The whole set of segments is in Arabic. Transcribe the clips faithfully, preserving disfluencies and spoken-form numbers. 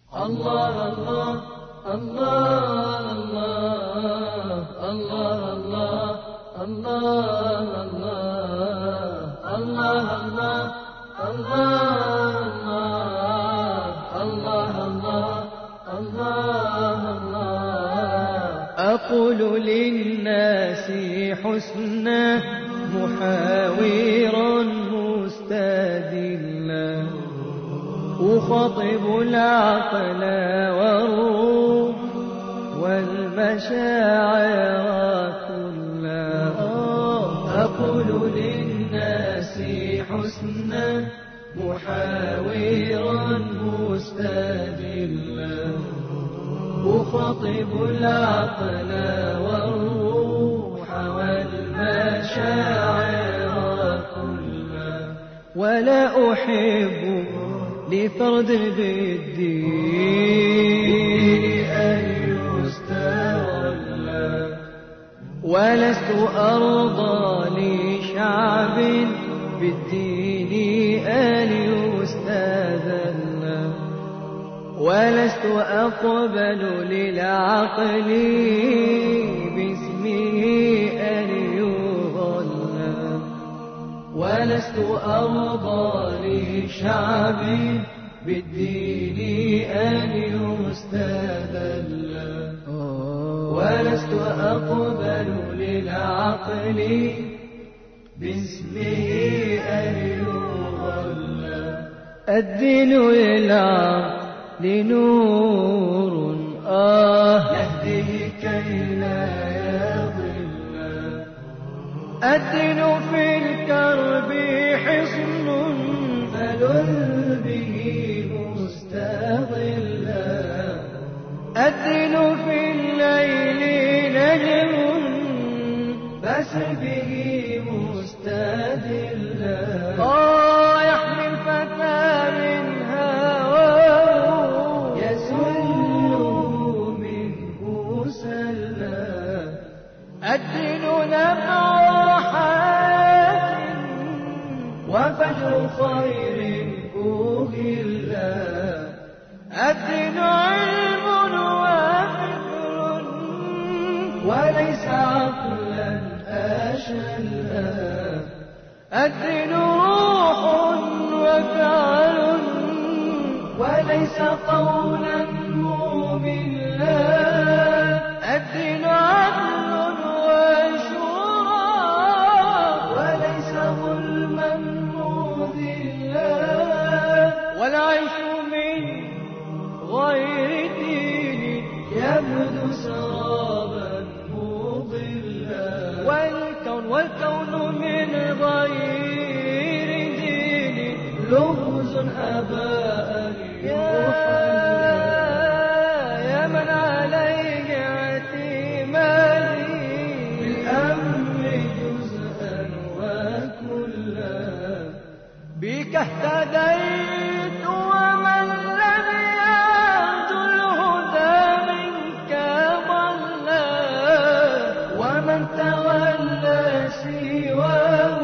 الله الله الله الله الله الله الله الله الله الله الله. أقول للناس حسنا محاورا مستدلا أخاطب العقل والروح والمشاعر كلها. أقول للناس حسنا محاورا مستدلا أخاطب العقل والروح والمشاعر كلها. ولا أحب لفرد بالدين أن يستغلى ولست أرضى لشعب بالدين أن يستذل ولست أقبل للعقل باسمه أن يضل ولست أرضى لشعب بالدين أن يستذل ولست أقبل للعقل باسمه أن يضل. الدين للعقل نور آه يهديه كي لا يضل. الدين في الكرب حصن فلل به مستظلا. الدين في الليل نجم فسر به مستدلا. آه يحمي الفتى من هواه يسله منه سلا. الدين نبع حياة وفجر خير أهلا. الدين علم وفكر وليس عقلا أشلا. الدين روح وفعل وليس قولا مملا. الدين عدل وشورى وليس ظلما مضلا. والعيش من غير دين يبدو سرابا مضلا. والكون والكون من غير دين لغز أباء يوحى. يا من عليه اعتمادي بالأمر جزءا وكلا. بك اهتديت ومن لم يهد الهدى منك ضلا. ومن تولى سواه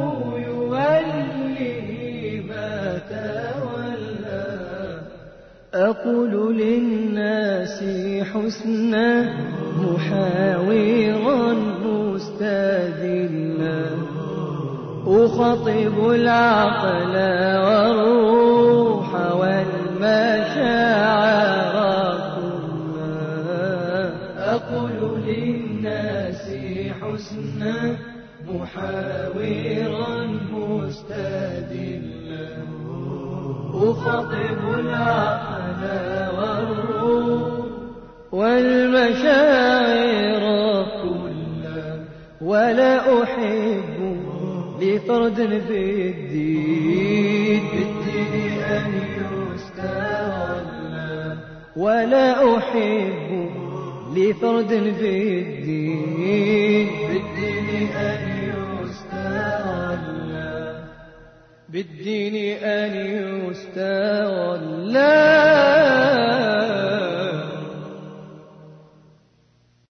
يولي ما تولى. أقول للناس حسنا محاورا مستدلا أخاطب العقل والروح والمشاعر كلها. أقول للناس حسنا محاورا مستدلا أخاطب العقل والروح والمشاعر كلها. ولا أحب لفرد بالدين بالدين أن يستغلى ولا أحب لفرد بالدين بالدين أن يستغلى بالدين